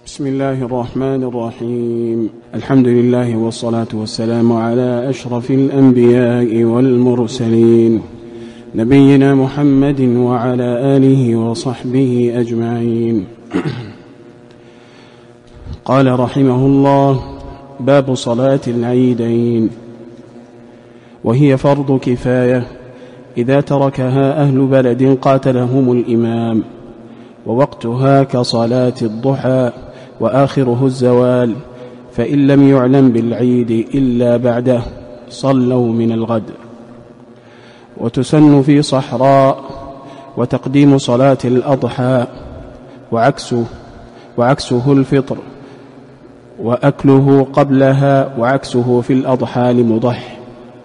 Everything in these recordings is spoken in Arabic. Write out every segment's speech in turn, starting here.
بسم الله الرحمن الرحيم. الحمد لله والصلاة والسلام على أشرف الأنبياء والمرسلين نبينا محمد وعلى آله وصحبه أجمعين. قال رحمه الله: باب صلاة العيدين، وهي فرض كفاية إذا تركها أهل بلد قاتلهم الإمام، ووقتها كصلاة الضحى وآخره الزوال، فإن لم يعلم بالعيد إلا بعده صلوا من الغد. وتسن في صحراء، وتقديم صلاة الأضحى وعكسه الفطر، وأكله قبلها وعكسه في الأضحى لمضح.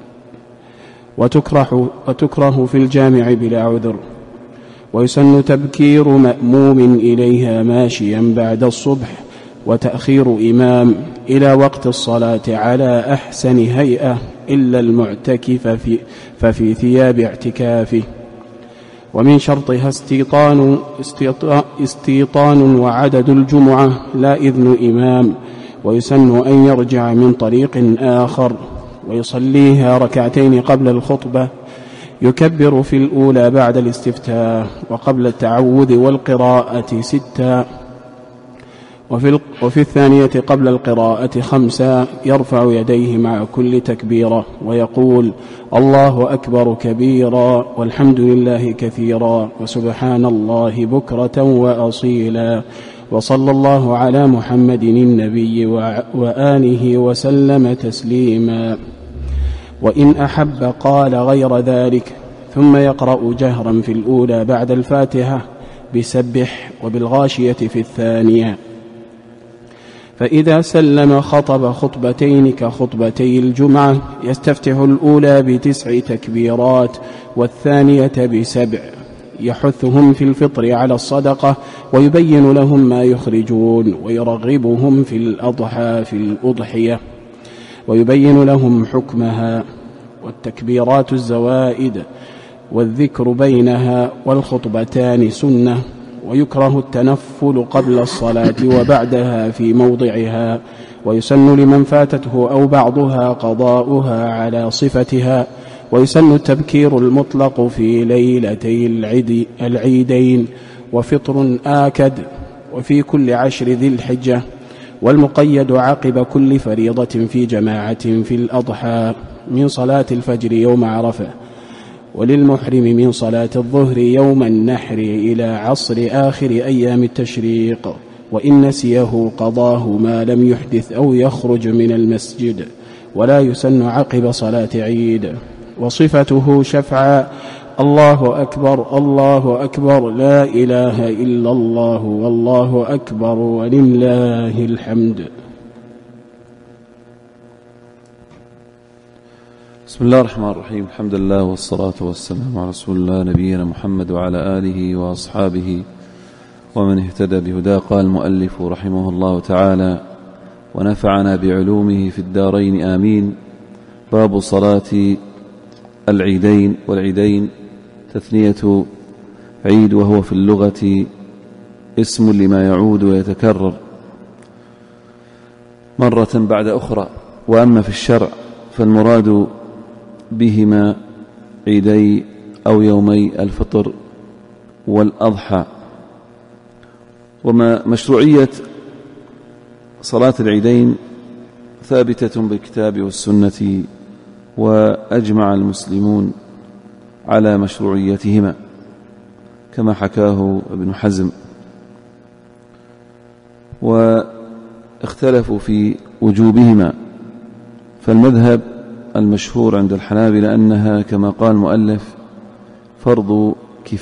وتكره في الجامع بلا عذر. ويسن تبكير مأموم إليها ماشيا بعد الصبح، وتأخير إمام إلى وقت الصلاة على أحسن هيئة إلا المعتكف ففي ثياب اعتكافه. ومن شرطها استيطان وعدد الجمعة لا إذن إمام. ويسن أن يرجع من طريق آخر ويصليها ركعتين قبل الخطبة، يكبر في الأولى بعد الاستفتاح، وقبل التعوذ والقراءة 6، وفي الثانية قبل القراءة 5، يرفع يديه مع كل تكبيرة ويقول: الله أكبر كبيرا، والحمد لله كثيرا، وسبحان الله بكرة وأصيلا، وصلى الله على محمد النبي وآله وسلم تسليما. وإن أحب قال غير ذلك، ثم يقرأ جهرا في الأولى بعد الفاتحة بسبح، وبالغاشية في الثانية. فإذا سلم خطب خطبتين كخطبتي الجمعة، يستفتح الأولى ب9 تكبيرات والثانية ب7، يحثهم في الفطر على الصدقة، ويبين لهم ما يخرجون، ويرغبهم في الأضحى في الأضحية، ويبين لهم حكمها. والتكبيرات الزوائد والذكر بينها، والخطبتان سنة. ويكره التنفل قبل الصلاة وبعدها في موضعها. ويسن لمن فاتته أو بعضها قضاؤها على صفتها. ويسن التبكير المطلق في ليلتي العيدين، وفطر آكد، وفي كل 10 ذي الحجة، والمقيد عقب كل فريضة في جماعة في الأضحى من صلاة الفجر يوم عرفة، وللمحرم من صلاة الظهر يوم النحر إلى عصر آخر أيام التشريق، وإن نسيه قضاه ما لم يحدث أو يخرج من المسجد. ولا يسن عقب صلاة عيد. وصفته شفعا: الله أكبر الله أكبر، لا إله إلا الله، والله أكبر، ولله الحمد. بسم الله الرحمن الرحيم. الحمد لله والصلاة والسلام على رسول الله نبينا محمد وعلى آله وأصحابه ومن اهتدى بهداه. قال المؤلف رحمه الله تعالى: ونفعنا بعلومه في الدارين آمين. باب صلاة العيدين. والعيدين تثنية عيد، وهو في اللغة اسم لما يعود ويتكرر مرة بعد أخرى. وأما في الشرع فالمراد بهما عيدي أو يومي الفطر والأضحى. وما مشروعية صلاة العيدين ثابتة بالكتاب والسنة، وأجمع المسلمون على مشروعيتهما كما حكاه ابن حزم، واختلفوا في وجوبهما. فالمذهب المشهور عند الحنابلة أنها كما قال المؤلف فرض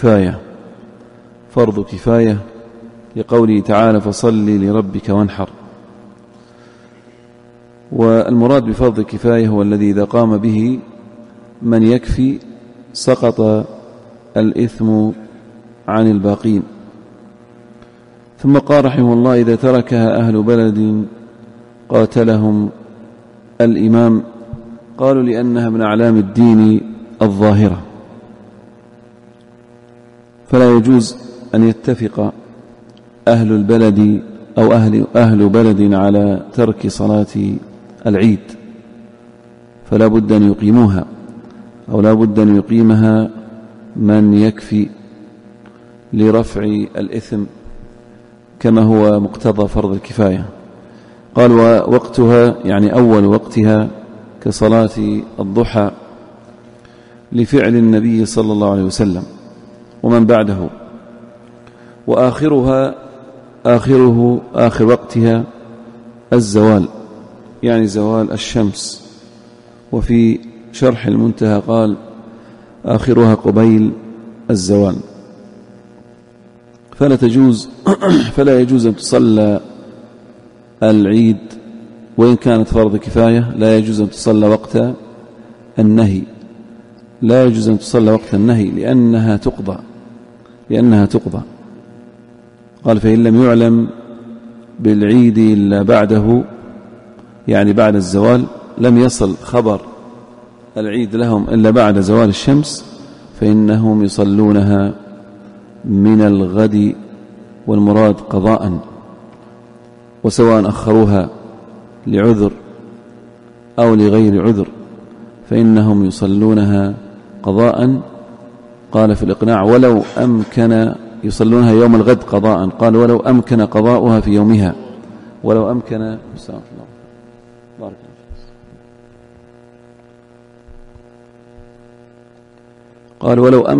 كفاية لقوله تعالى: فصل لربك وانحر. والمراد بفرض الكفاية هو الذي إذا قام به من يكفي سقط الإثم عن الباقين. ثم قال رحمه الله: إذا تركها أهل بلد قاتلهم الإمام. قالوا لأنها من أعلام الدين الظاهرة، فلا يجوز أن يتفق أهل البلد أو أهل بلد على ترك صلاة العيد، فلا بد أن يقيموها، أو لا بد أن يقيمها من يكفي لرفع الإثم كما هو مقتضى فرض الكفاية. قال ووقتها يعني أول وقتها كصلاة الضحى لفعل النبي صلى الله عليه وسلم ومن بعده، آخر وقتها الزوال يعني زوال الشمس. وفي شرح المنتهى قال آخرها قبيل الزوال. فلا يجوز أن تصلى العيد وإن كانت فرض كفاية، لا يجوز أن تصلى وقت النهي، لا يجوز أن تصلى وقت النهي لأنها تقضى. قال فإن لم يعلم بالعيد إلا بعده يعني بعد الزوال، لم يصل خبر العيد لهم إلا بعد زوال الشمس، فإنهم يصلونها من الغد، والمراد قضاء، وسواء أخروها لعذر أو لغير عذر فإنهم يصلونها قضاء. قال في الإقناع ولو أمكن يصلونها يوم الغد قضاء، قال ولو أمكن قضاؤها في يومها، ولو أمكن بارك الله. قال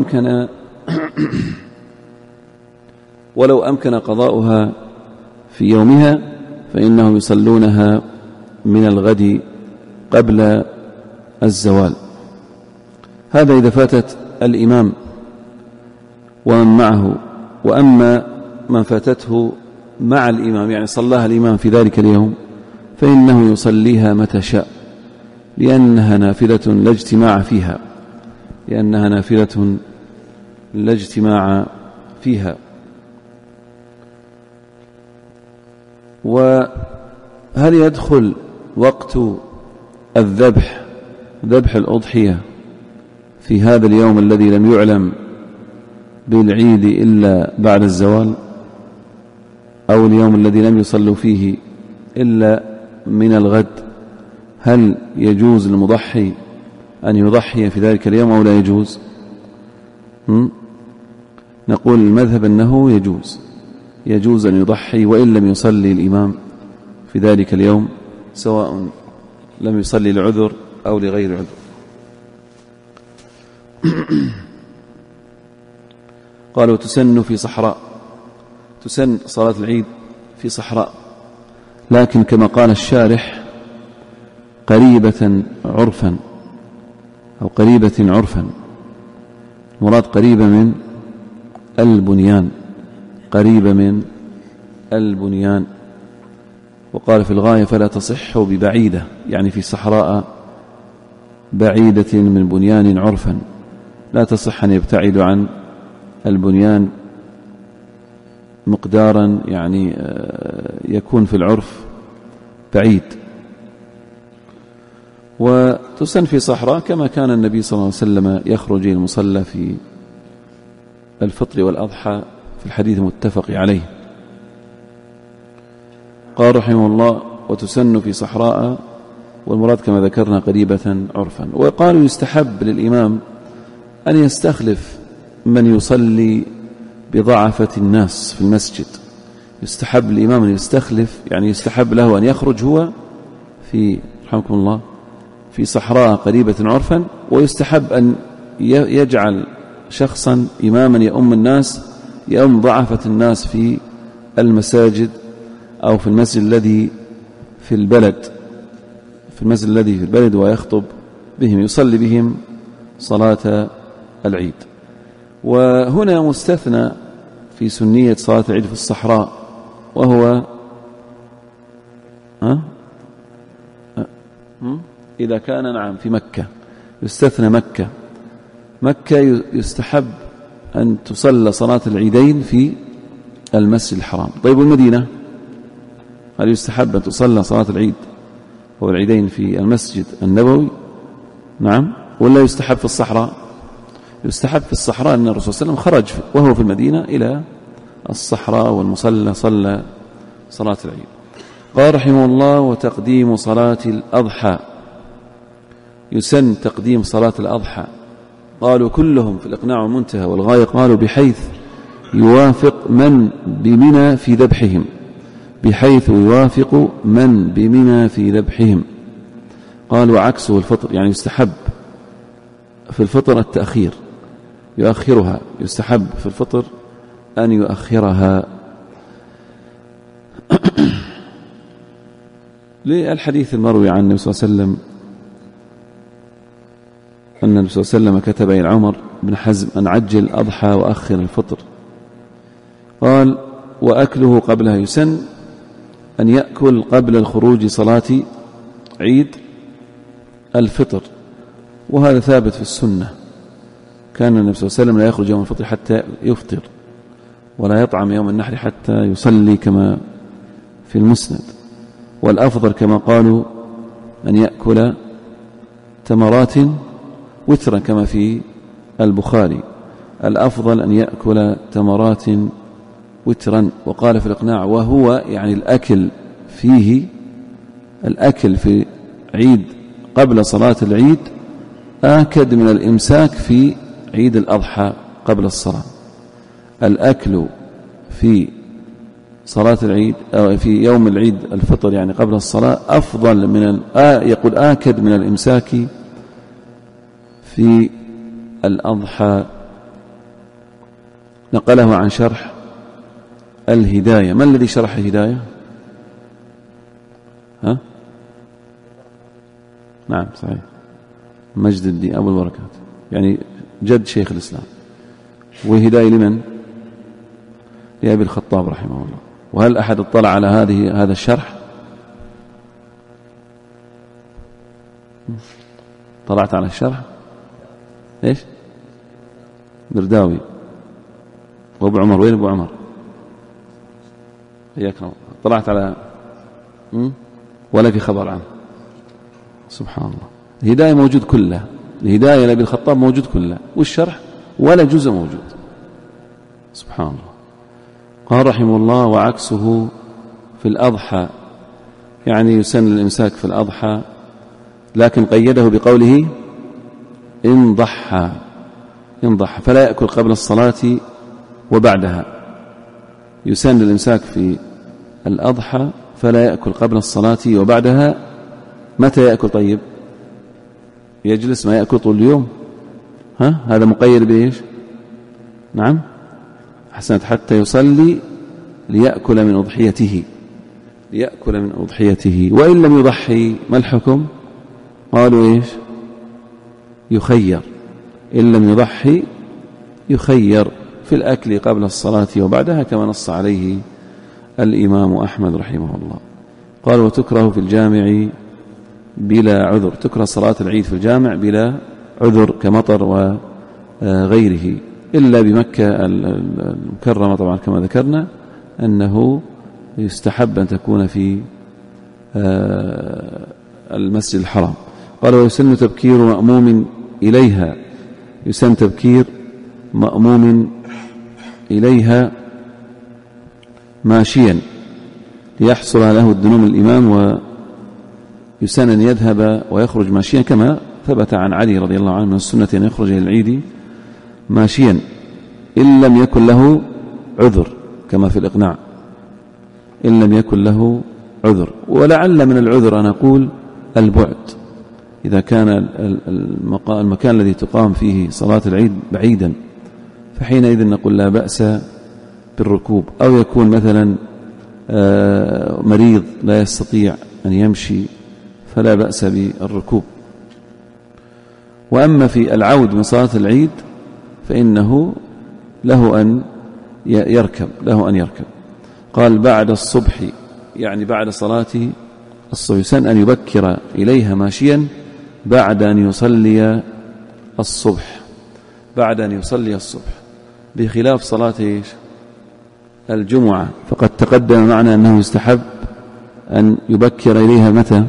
ولو أمكن قضاؤها في يومها فإنهم يصلونها من الغد قبل الزوال. هذا إذا فاتت الإمام ومن معه. وأما من فاتته مع الإمام يعني صلاها الإمام في ذلك اليوم فإنه يصليها متى شاء، لأنها نافلة لا اجتماع فيها. وهل يدخل وقت الذبح، ذبح الأضحية، في هذا اليوم الذي لم يعلم بالعيد إلا بعد الزوال، أو اليوم الذي لم يصلوا فيه إلا من الغد؟ هل يجوز للمضحي أن يضحي في ذلك اليوم أو لا يجوز؟ نقول المذهب أنه يجوز أن يضحي وإن لم يصلي الإمام في ذلك اليوم، سواء لم يصلي لعذر أو لغير عذر. قالوا تسن في صحراء، تسن صلاة العيد في صحراء، لكن كما قال الشارح قريبة عرفا، أو قريبة عرفا، مراد قريبة من البنيان، قريبة من البنيان. وقال في الغاية فلا تصح ببعيدة، يعني في صحراء بعيدة من بنيان عرفا، لا تصح أن يبتعد عن البنيان مقدارا يعني يكون في العرف بعيد. وتسن في صحراء كما كان النبي صلى الله عليه وسلم يخرج إلى المصلى في الفطر والأضحى في الحديث المتفق عليه. قال رحمه الله وتسن في صحراء، والمراد كما ذكرنا قريبة عرفا. وقالوا يستحب للإمام أن يستخلف من يصلي بضعفة الناس في المسجد، يستحب الإمام أن يستخلف، يعني يستحب له أن يخرج هو في رحمكم الله في صحراء قريبة عرفا، ويستحب أن يجعل شخصا إماما يؤم الناس، يؤم ضعفة الناس في المساجد أو في المسجد الذي في البلد، ويخطب بهم، يصلي بهم صلاة العيد. وهنا مستثنى في سنية صلاة العيد في الصحراء، وهو إذا كان نعم في مكة، يستثنى مكة يستحب أن تصلى صلاة العيدين في المسجد الحرام. طيب المدينة هل يستحب أن تصلى صلاة العيد والعيدين في المسجد النبوي؟ نعم. ولا يستحب في الصحراء؟ يستحب في الصحراء، أن الرسول صلى الله عليه وسلم خرج وهو في المدينة إلى الصحراء والمصلى، صلى صلاة العيد. قال رحمه الله: وتقديم صلاة الأضحى، يسن تقديم صلاة الأضحى. قالوا كلهم في الإقناع والمنتهى والغاية قالوا بحيث يوافق من بمنى في ذبحهم، بحيث يوافق من بمنى في ذبحهم. قالوا عكسه الفطر، يعني يستحب في الفطر التأخير، يؤخرها، يستحب في الفطر أن يؤخرها للحديث المروي عن النبي صلى الله عليه وسلم أن النبي صلى الله عليه وسلم كتب إلى عمر بن حزم أن عجل أضحى وأخر الفطر. قال: وأكله قبلها، يسن أن يأكل قبل الخروج صلاة عيد الفطر، وهذا ثابت في السنة. كان النبي صلى الله عليه وسلم لا يخرج يوم الفطر حتى يفطر، ولا يطعم يوم النحر حتى يصلي كما في المسند. والأفضل كما قالوا أن يأكل تمرات وترا كما في البخاري، الأفضل أن يأكل تمرات وترا. وقال في الإقناع: وهو يعني الأكل فيه، الأكل في عيد قبل صلاة العيد آكد من الإمساك في عيد الأضحى قبل الصلاة. الأكل في صلاة العيد أو في يوم العيد الفطر يعني قبل الصلاة أفضل من يقول آكد من الإمساك في الأضحى. نقله عن شرح الهداية. ما الذي شرح الهداية؟ ها؟ نعم صحيح، مجد الدين أبو البركات، يعني جد شيخ الإسلام. وهداية لمن؟ لأبي الخطاب رحمه الله. وهل أحد اطلع على هذا الشرح؟ طلعت على الشرح؟ إيش؟ برداوي وابو عمر. وين ابو عمر؟ إياك طلعت على ولا في خبر عنه؟ سبحان الله. الهداية موجود كلها، الهداية لأبي الخطاب موجود كلها، والشرح ولا جزء موجود. سبحان الله. قال رحمه الله: وعكسه في الأضحى، يعني يسن الإمساك في الأضحى، لكن قيده بقوله: إن ضحى فلا يأكل قبل الصلاة وبعدها. يسن الإمساك في الأضحى فلا يأكل قبل الصلاة وبعدها. متى يأكل؟ طيب يجلس ما يأكل طول اليوم؟ هذا مقيد بإيش؟ نعم أحسنت، حتى يصلي ليأكل من أضحيته. وإن لم يضحي ما الحكم؟ قالوا إيش؟ يخير. إن لم يضحي يخير في الأكل قبل الصلاة وبعدها، كما نص عليه الإمام أحمد رحمه الله. قال: وتكره في الجامع بلا عذر. تكره صلاة العيد في الجامع بلا عذر كمطر وغيره، إلا بمكة المكرمة طبعا كما ذكرنا أنه يستحب أن تكون في المسجد الحرام. قال: ويسن تبكير مأموم إليها. يسن تبكير مأموم إليها ماشيا ليحصل له الدنو الإمام، ويسن أن يذهب ويخرج ماشيا، كما ثبت عن علي رضي الله عنه من السنة أن يخرج إلى العيد ماشيا إن لم يكن له عذر، كما في الإقناع، إن لم يكن له عذر. ولعل من العذر أن أقول البعد، إذا كان المكان الذي تقام فيه صلاة العيد بعيدا فحينئذ نقول لا بأس بالركوب. أو يكون مثلا مريض لا يستطيع أن يمشي فلا بأس بالركوب. وأما في العود من صلاة العيد فإنه له أن يركب. قال: بعد الصبح، يعني بعد صلاة الصبح. يسن أن يبكر إليها ماشيا بعد أن يصلي الصبح، بخلاف صلاة الجمعة، فقد تقدم معنا أنه يستحب أن يبكر إليها متى؟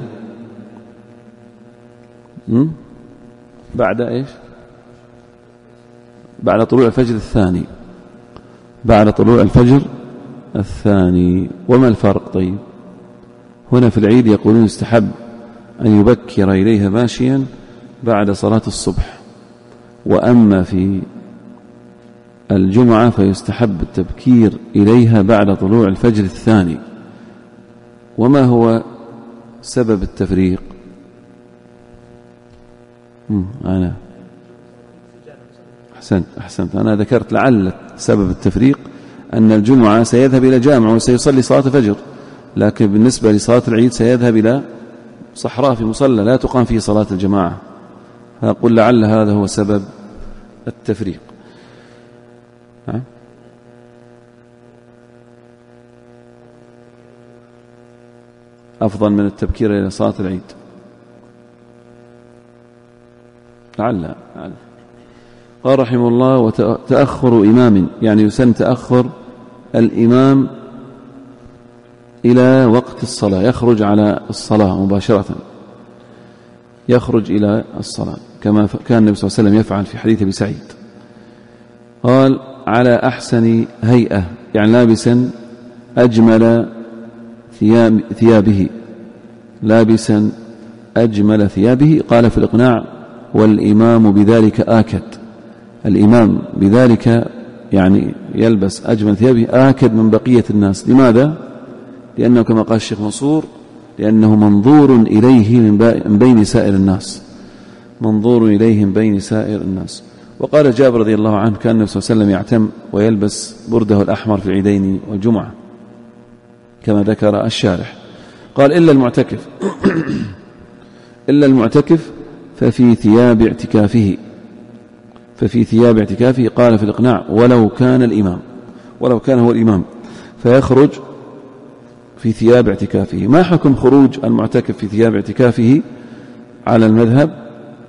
بعد إيش؟ بعد طلوع الفجر الثاني. بعد طلوع الفجر الثاني. وما الفرق؟ طيب هنا في العيد يقولون يستحب أن يبكر إليها ماشيا بعد صلاة الصبح، وأما في الجمعة فيستحب التبكير إليها بعد طلوع الفجر الثاني. وما هو سبب التفريق؟ أنا أحسنت أنا ذكرت لعل سبب التفريق أن الجمعة سيذهب إلى جامع وسيصلي صلاة الفجر، لكن بالنسبة لصلاة العيد سيذهب إلى صحراء في مصلى لا تقام فيه صلاة الجماعة، فأقول لعل هذا هو سبب التفريق. أفضل من التبكير إلى صلاة العيد لعل. قال رحمه الله: وتأخر إمام، يعني يسن تأخر الإمام إلى وقت الصلاة، يخرج على الصلاة مباشرة، يخرج إلى الصلاة كما كان النبي صلى الله عليه وسلم يفعل في حديث أبي سعيد. قال: على أحسن هيئة، يعني لابسا أجمل ثيابه، لابسا أجمل ثيابه. قال في الإقناع: والإمام بذلك آكد، الإمام بذلك يعني يلبس أجمل ثيابه آكد من بقية الناس. لماذا؟ لأنه كما قال الشيخ منصور: لأنه منظور إليه من بين سائر الناس، منظور إليه من بين سائر الناس. وقال جابر رضي الله عنه: كان النبي صلى الله عليه وسلم يعتم ويلبس برده الأحمر في العيدين والجمعة كما ذكر الشارح. قال: إلا المعتكف إلا المعتكف ففي ثياب اعتكافه، ففي ثياب اعتكافه. قال في الإقناع: ولو كان الإمام، ولو كان هو الإمام فيخرج في ثياب اعتكافه. ما حكم خروج المعتكف في ثياب اعتكافه على المذهب؟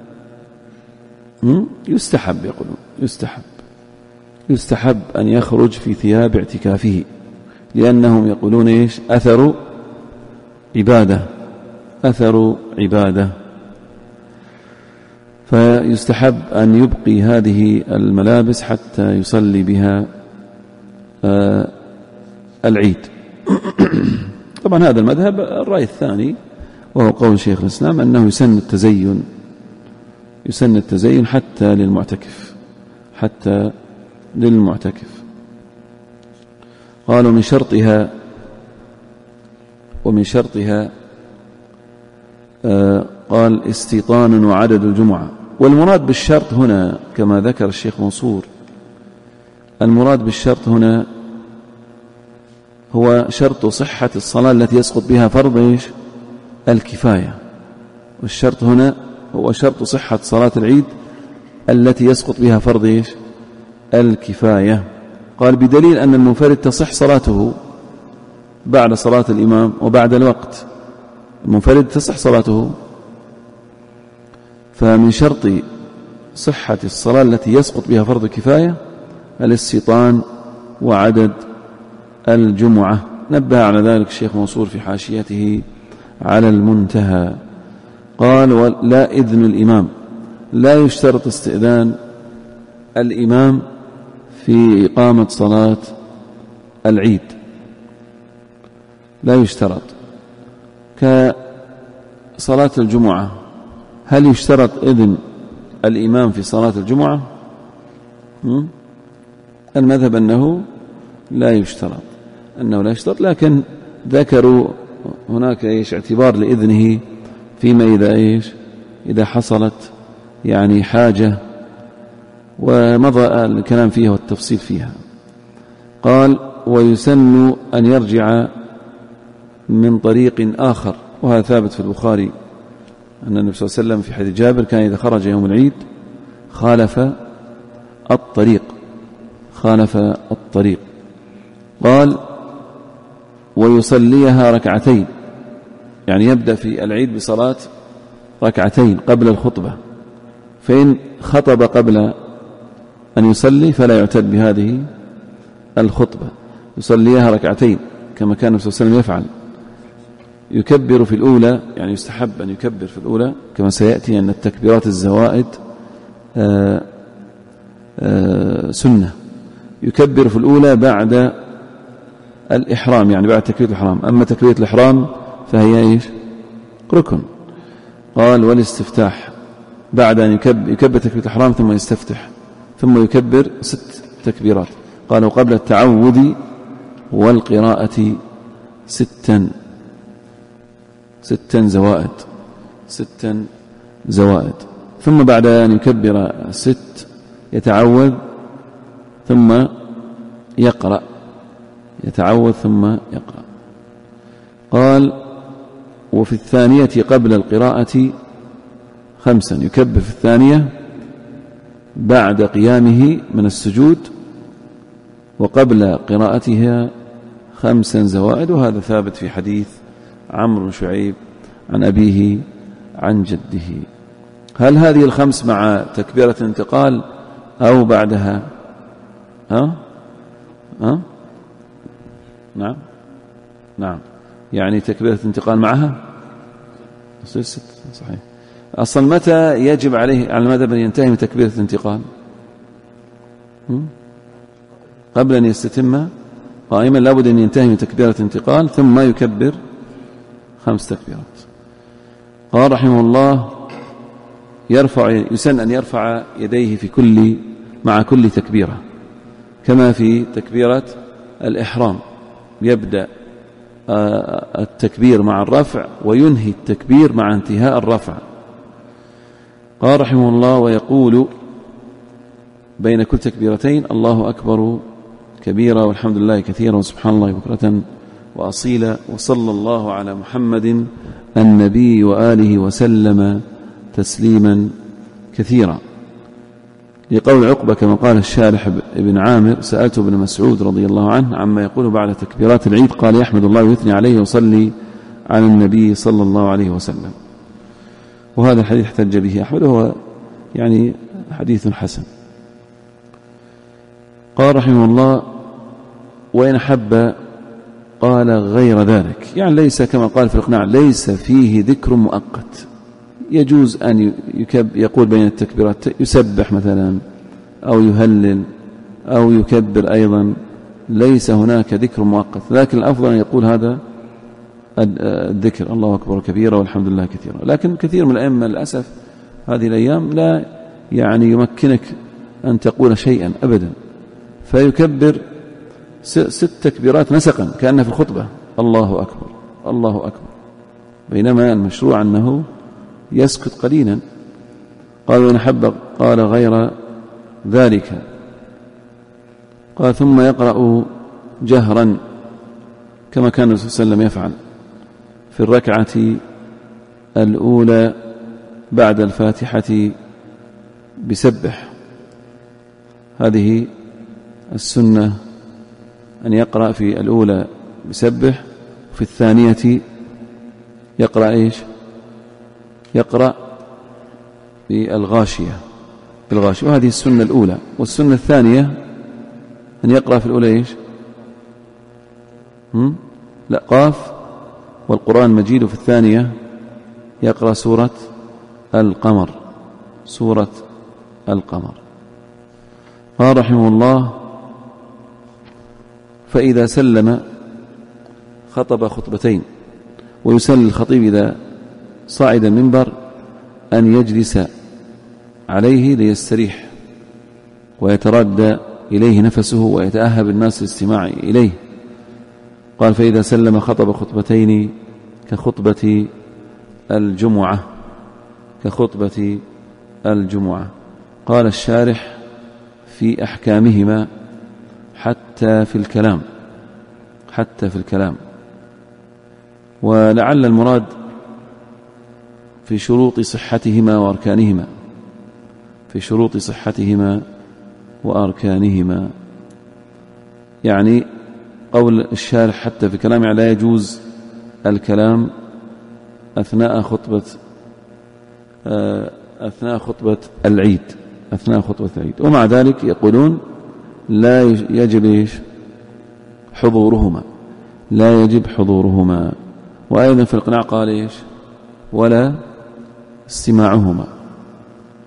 يستحب، يقولون يستحب أن يخرج في ثياب اعتكافه، لأنهم يقولون إيش؟ أثر عبادة، أثر عبادة، فيستحب أن يبقي هذه الملابس حتى يصلي بها العيد. طبعا هذا المذهب. الرأي الثاني وهو قول شيخ الإسلام أنه يسن التزين حتى للمعتكف، حتى للمعتكف. قالوا ومن شرطها قال: استيطان وعدد الجمعة. والمراد بالشرط هنا كما ذكر الشيخ منصور، المراد بالشرط هنا هو شرط صحة الصلاة التي يسقط بها فرض الكفاية. والشرط هنا هو شرط صحة صلاة العيد التي يسقط بها فرض الكفاية. قال: بدليل أن المنفرد تصح صلاته بعد صلاة الإمام وبعد الوقت، المنفرد تصح صلاته. فمن شرط صحة الصلاة التي يسقط بها فرض الكفاية الاستيطان وعدد الجمعة. نبه على ذلك الشيخ منصور في حاشيته على المنتهى. قال: لا إذن الإمام، لا يشترط استئذان الإمام في إقامة صلاة العيد، لا يشترط. كصلاة الجمعة هل يشترط إذن الإمام في صلاة الجمعة؟ المذهب أنه لا يشترط، لكن ذكروا هناك اعتبار لإذنه فيما إذا حصلت يعني حاجة، ومضى الكلام فيها والتفصيل فيها. قال: ويسن أن يرجع من طريق آخر، وهذا ثابت في البخاري أن النبي صلى الله عليه وسلم في حديث جابر كان إذا خرج يوم العيد خالف الطريق. قال: ويصليها ركعتين، يعني يبدأ في العيد بصلاة ركعتين قبل الخطبة، فإن خطب قبل أن يصلي فلا يعتد بهذه الخطبة، يصليها ركعتين كما كان النبي صلى الله عليه وسلم يفعل. يكبر في الأولى، يعني يستحب أن يكبر في الأولى كما سيأتي أن التكبيرات الزوائد سنة. يكبر في الأولى بعد الإحرام، يعني بعد تكبيرة الإحرام. أما تكبيرة الإحرام فهي إيش؟ ركن. قال والاستفتاح بعد أن يكبر تكبيرة الإحرام ثم يستفتح ثم يكبر 6 تكبيرات. قالوا قبل التعوذ والقراءة 6 زوائد، 6 زوائد. ثم بعد أن يكبر 6 يتعوذ ثم يقرأ، يتعوذ ثم يقرأ. قال وفي الثانية قبل القراءة 5 يكبر في الثانية بعد قيامه من السجود، وقبل قراءتها 5 زوائد. وهذا ثابت في حديث عمرو بن شعيب عن أبيه عن جده. هل هذه 5 مع تكبيرة الانتقال أو بعدها؟ نعم يعني تكبيرة الانتقال معها 6 صحيح. أصلا متى يجب عليه على المذهب أن ينتهي من تكبيرة الانتقال؟ قبل أن يستتم قائما لابد أن ينتهي من تكبيرة الانتقال ثم يكبر 5 تكبيرات. قال رحمه الله يسن أن يرفع يديه مع كل تكبيرة كما في تكبيرة الإحرام، يبدأ التكبير مع الرفع وينهي التكبير مع انتهاء الرفع. قال رحمه الله ويقول بين كل تكبيرتين الله أكبر كبيرا والحمد لله كثيرا وسبحان الله بكرة وأصيلا وصلى الله على محمد النبي وآله وسلم تسليما كثيرا. لقول عقبة كما قال الشارح ابن عامر سألت ابن مسعود رضي الله عنه عما يقول بعد تكبيرات العيد، قال يحمد الله ويثني عليه ويصلي على النبي صلى الله عليه وسلم. وهذا الحديث احتج به أحمد وهو يعني حديث حسن. قال رحمه الله وإن حب قال غير ذلك، يعني ليس كما قال في الإقناع ليس فيه ذكر مؤقت، يجوز أن يقول بين التكبيرات يسبح مثلا أو يهلل أو يكبر أيضا، ليس هناك ذكر مؤقت، لكن الأفضل أن يقول هذا الذكر الله أكبر كبيرا والحمد لله كثيرا. لكن كثير من الأئمة للأسف هذه الأيام لا يعني يمكنك أن تقول شيئا أبدا، فيكبر 6 تكبيرات نسقا كأنه في الخطبة الله أكبر الله أكبر، بينما المشروع أنه يسكت قليلا. قال وإن حب قال غير ذلك. قال ثم يقرأ جهرا كما كان الرسول صلى الله عليه وسلم يفعل في الركعة الأولى بعد الفاتحة بسبح. هذه السنة أن يقرأ في الأولى بسبح، وفي الثانية يقرأ إيش؟ يقرأ بالغاشية، وهذه السنة الأولى. والسنة الثانية أن يقرأ في الأولى إيش؟ لا قاف والقرآن المجيد، وفي الثانية يقرأ سورة القمر، سورة القمر. قال رحمه الله فإذا سلم خطب خطبتين، ويسن الخطيب إذا صعد المنبر أن يجلس عليه ليستريح ويتردى إليه نفسه ويتأهب الناس للاستماع إليه. قال فإذا سلم خطب خطبتين كخطبة الجمعة، كخطبة الجمعة. قال الشارح في أحكامهما حتى في الكلام، ولعل المراد في شروط صحتهما وأركانهما، في شروط صحتهما وأركانهما. يعني قول الشارح حتى في كلامه لا يجوز الكلام أثناء خطبة العيد، ومع ذلك يقولون لا يجب حضورهما، وأيضا في الإقناع قال إيش؟ ولا استماعهما،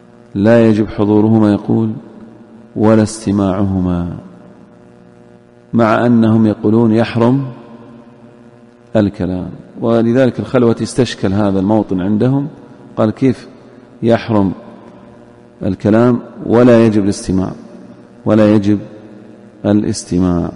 لا يجب حضورهما، يقول ولا استماعهما. مع أنهم يقولون يحرم الكلام. ولذلك الخلوة استشكل هذا الموطن عندهم، قال كيف يحرم الكلام ولا يجب الاستماع، ولا يجب الاستماع.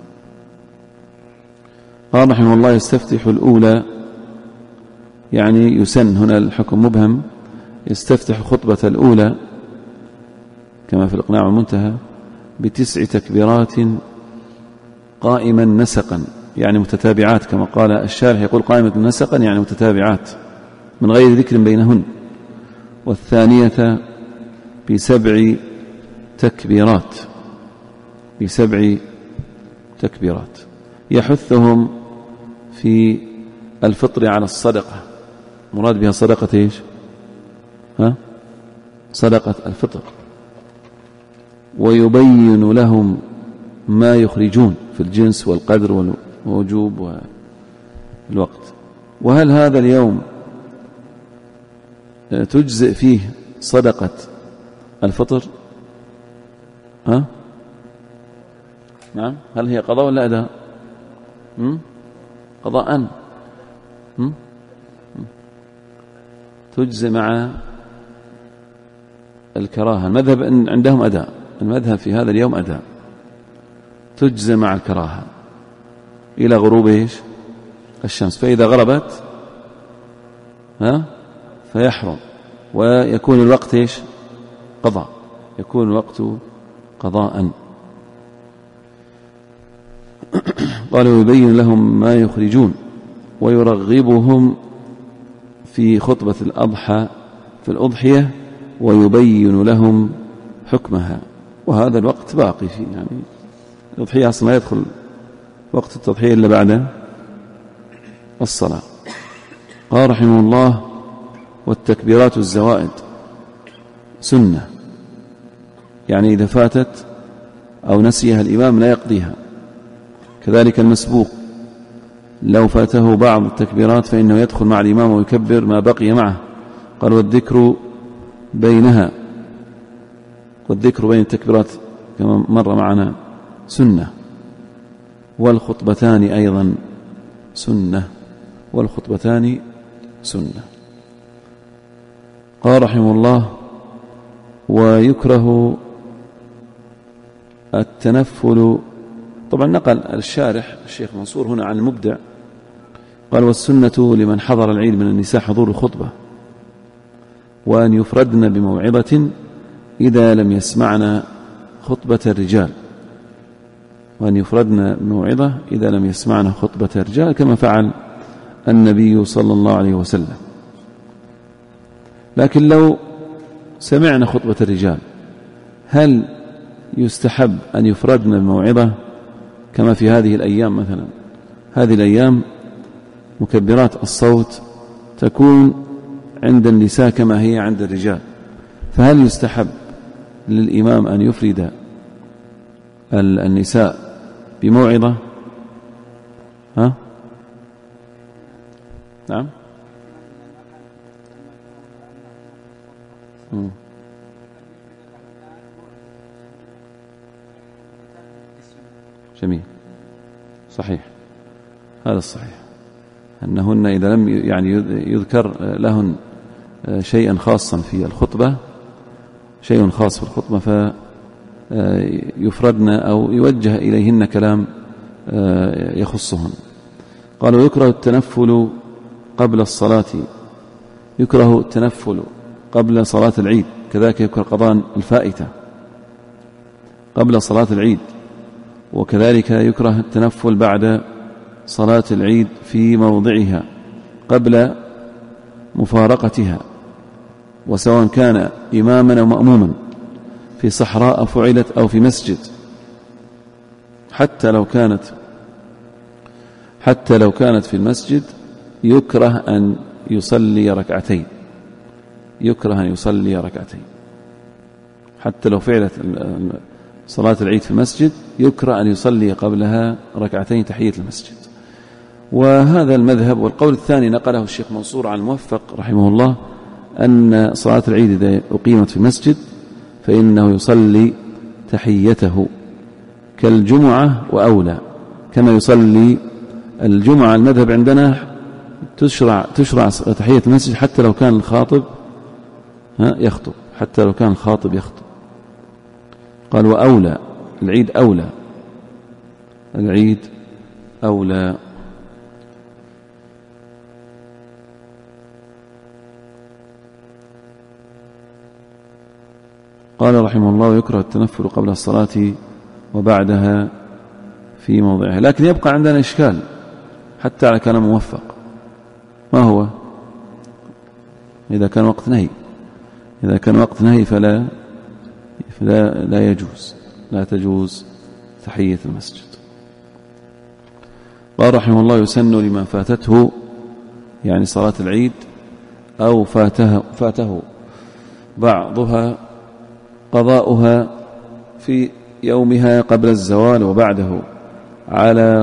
قال رحمه الله يستفتح الأولى، يعني يسن، هنا الحكم مبهم، يستفتح خطبة الأولى كما في الإقناع والمنتهى ب9 تكبيرات قائما نسقا، يعني متتابعات، كما قال الشارح يقول قائمة نسقا يعني متتابعات من غير ذكر بينهن. والثانية ب7 تكبيرات، ب7 تكبيرات، يحثهم في الفطر على الصدقة. مراد بها صدقة ايش؟ صدقة الفطر. ويبين لهم ما يخرجون في الجنس والقدر والوجوب والوقت. وهل هذا اليوم تجزئ فيه صدقة الفطر؟ نعم. هل هي قضاء ولا أداء؟ قضاء. تجزئ مع الكراهة. المذهب عندهم أداء، المذهب في هذا اليوم أداء، تجزئ مع الكراهة إلى غروب إيش؟ الشمس. فإذا غربت فيحرم، ويكون الوقت إيش؟ قضاء، يكون الوقت قضاء. قالوا يبين لهم ما يخرجون ويرغبهم في خطبة الأضحى في الأضحية ويبين لهم حكمها. وهذا الوقت باقي فيه، يعني الأضحية أصلا لا يدخل وقت التضحية إلا بعد الصلاة. قال رحمه الله والتكبيرات الزوائد سنة، يعني إذا فاتت أو نسيها الإمام لا يقضيها. كذلك المسبوق لو فاته بعض التكبيرات فإنه يدخل مع الإمام ويكبر ما بقي معه. قال والذكر بينها، والذكر بين التكبيرات كما مر معنا سنة. والخطبتان أيضا سنة، والخطبتان سنة. قال رحمه الله ويكره التنفل. طبعا نقل الشارح الشيخ منصور هنا عن المبدع، قال والسنة لمن حضر العيد من النساء حضور الخطبة، وأن يفردن بموعظة إذا لم يسمعن خطبة الرجال، وأن يفردن بموعظة إذا لم يسمعن خطبة الرجال كما فعل النبي صلى الله عليه وسلم. لكن لو سمعنا خطبة الرجال هل يستحب أن يفردن بموعظة كما في هذه الأيام؟ مثلا هذه الأيام مكبرات الصوت تكون عند النساء كما هي عند الرجال، فهل يستحب للإمام أن يفرد النساء بموعظة؟ نعم. جميل، صحيح، هذا الصحيح أنهن إذا لم يعني يذكر لهن شيئا خاصا في الخطبة، شيء خاص في الخطبة، فيفردن أو يوجه إليهن كلام يخصهن. قالوا يكره التنفل قبل الصلاة، يكره التنفل قبل صلاة العيد، كذلك يكره قضاء الفائتة قبل صلاة العيد، وكذلك يكره التنفل بعد صلاة العيد في موضعها قبل مفارقتها، وسواء كان إماما أو مأموما، في صحراء فعلت أو في مسجد، حتى لو كانت في المسجد يكره أن يصلي ركعتين، يكره أن يصلي ركعتين حتى لو فعلت صلاة العيد في المسجد، يكره أن يصلي قبلها ركعتين تحية المسجد. وهذا المذهب. والقول الثاني نقله الشيخ منصور عن الموفق رحمه الله أن صلاة العيد إذا أقيمت في المسجد فإنه يصلي تحيته كالجمعة وأولى، كما يصلي الجمعة المذهب عندنا تشرع تحية المسجد حتى لو كان الخاطب يخطب، حتى لو كان الخاطب يخطب. قال وأولى، العيد أولى، العيد أولى. قال رحمه الله يكره التنفل قبل الصلاة وبعدها في موضعها، لكن يبقى عندنا إشكال حتى على كلام موفق. ما هو؟ إذا كان وقت نهي، إذا كان وقت نهي فلا يجوز، لا تجوز تحية المسجد. قال رحمه الله يسن لمن فاتته يعني صلاة العيد أو فاته بعضها قضاؤها في يومها قبل الزوال وبعده على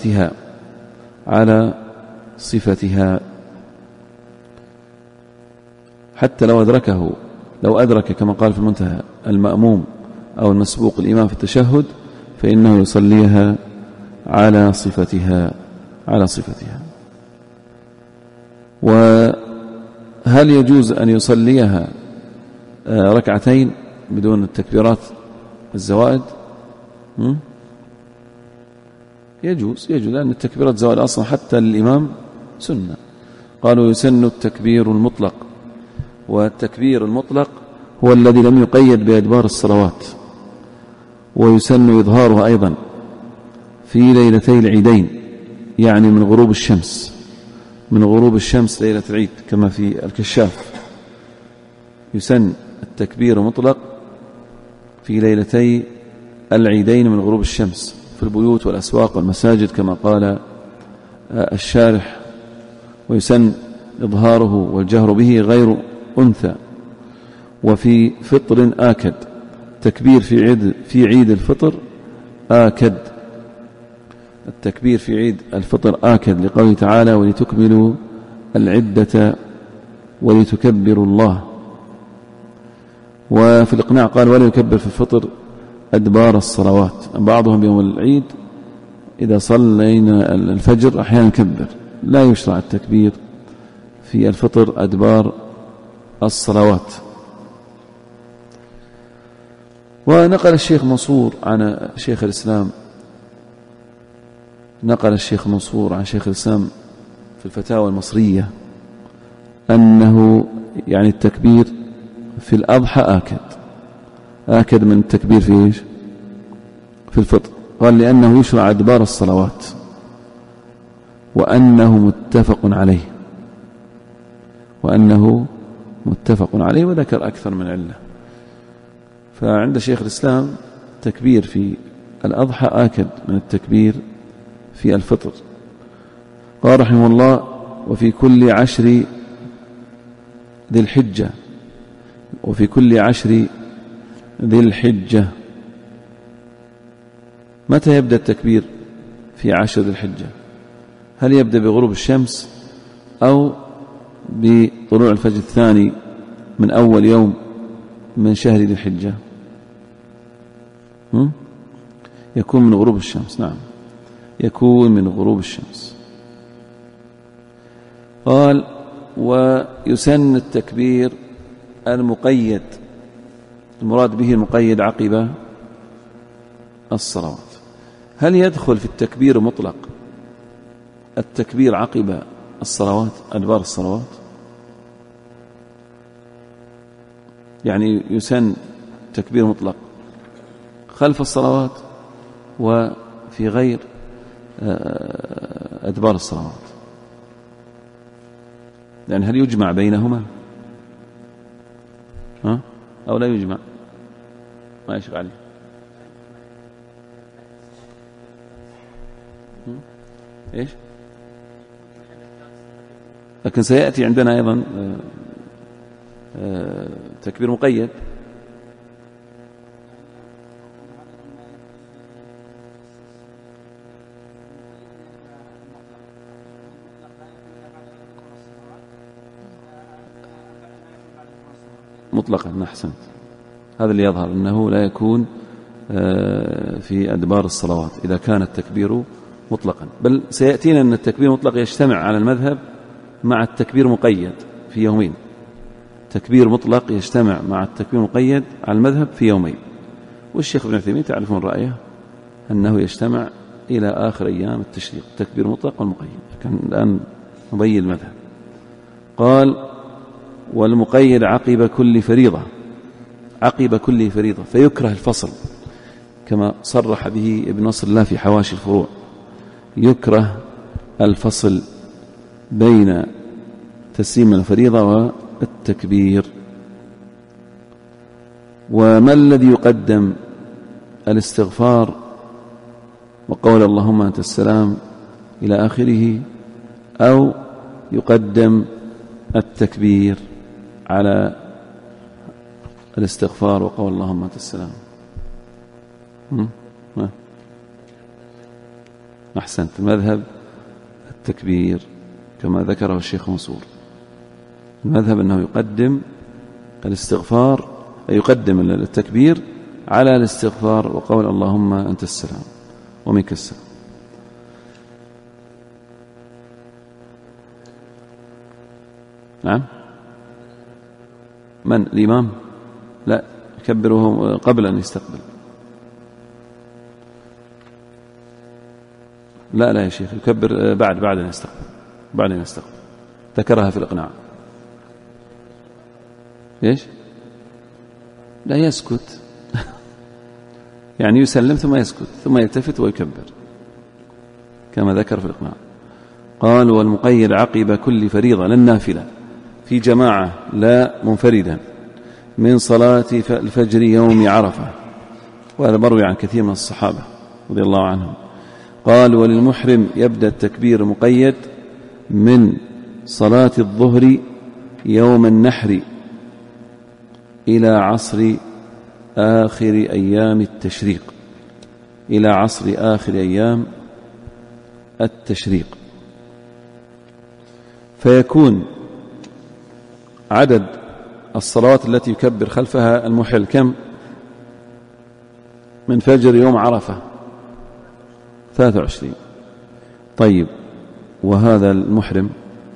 صفتها حتى لو أدرك كما قال في المنتهى المأموم أو المسبوق الإمام في التشهد فإنه يصليها على صفتها. وهل يجوز أن يصليها ركعتين بدون التكبيرات الزوائد؟ يجوز لأن التكبيرات الزوائد أصلا حتى للإمام سنة. قالوا يسن التكبير المطلق، والتكبير المطلق هو الذي لم يقيد بأدبار الصلوات، ويسن إظهارها أيضا في ليلتي العيدين، يعني من غروب الشمس ليلة العيد، كما في الكشاف يسن التكبير مطلق في ليلتي العيدين من غروب الشمس في البيوت والأسواق والمساجد كما قال الشارح. ويسن إظهاره والجهر به غير أنثى. وفي فطر آكد، تكبير في عيد الفطر آكد، التكبير في عيد الفطر آكد لقوله تعالى ولتكملوا العدة ولتكبروا الله. وفي الإقناع قال ولا يكبر في الفطر أدبار الصلوات، بعضهم يوم العيد إذا صلينا الفجر أحيانا يكبر، لا يشرع التكبير في الفطر أدبار الصلوات. ونقل الشيخ منصور عن شيخ الإسلام في الفتاوى المصرية أنه يعني التكبير في الأضحى آكد من التكبير في الفطر. قال لأنه يشرع أدبار الصلوات وأنه متفق عليه، وذكر أكثر من علة. فعند شيخ الإسلام التكبير في الأضحى آكد من التكبير في الفطر. قال رحمه الله وفي كل 10 ذي الحجة. متى يبدأ التكبير في 10 ذي الحجة؟ هل يبدأ بغروب الشمس أو بطلوع الفجر الثاني من أول يوم من شهر ذي الحجة؟ يكون من غروب الشمس. نعم، يكون من غروب الشمس. قال ويسن التكبير المقيد، المراد به المقيد عقب الصلوات. هل يدخل في التكبير مطلق التكبير عقب الصلوات أدبار الصلوات؟ يعني يسن تكبير مطلق خلف الصلوات وفي غير أدبار الصلوات، يعني هل يجمع بينهما أو لا يجمع؟ ما يشغل عليه. إيش؟ لكن سيأتي عندنا أيضا تكبير مقيد. مطلقا. أحسنت، هذا اللي يظهر أنه لا يكون في أدبار الصلوات إذا كان التكبير مطلقا. بل سيأتينا أن التكبير مطلق يجتمع على المذهب مع التكبير مقيد في يومين. تكبير مطلق يجتمع مع التكبير مقيد على المذهب في يومين. والشيخ ابن عثيمين تعرفون رأيه أنه يجتمع إلى آخر أيام التشريق، التكبير المطلق والمقيد. كان الآن نبين المذهب. قال: والمقيد عقب كل فريضة، عقب كل فريضة، فيكره الفصل كما صرح به ابن نصر الله في حواشي الفروع. يكره الفصل بين تسليم الفريضة والتكبير. وما الذي يقدم؟ الاستغفار وقول اللهم أنت السلام إلى آخره، أو يقدم التكبير على الاستغفار وقول اللهم أنت السلام؟ أحسنت. المذهب التكبير كما ذكره الشيخ منصور. المذهب أنه يقدم الاستغفار، يقدم التكبير على الاستغفار وقول اللهم أنت السلام ومنك السلام. نعم. من الإمام؟ لا، يكبره قبل أن يستقبل. لا يا شيخ، يكبر بعد أن يستقبل، بعد أن يستقبل. ذكرها في الإقناع. إيش؟ لا، يسكت يعني يسلم ثم يسكت ثم يلتفت ويكبر كما ذكر في الإقناع. قال: والمقيد عقب كل فريضة للنافلة في جماعة لا منفردا من صلاة الفجر يوم عرفة. وهذا مروي عن كثير من الصحابة رضي الله عنهم. قال: وللمحرم يبدأ التكبير مقيد من صلاة الظهر يوم النحر إلى عصر آخر أيام التشريق، إلى عصر آخر أيام التشريق. فيكون عدد الصلوات التي يكبر خلفها المحل كم؟ من فجر يوم عرفة 23. طيب، وهذا المحرم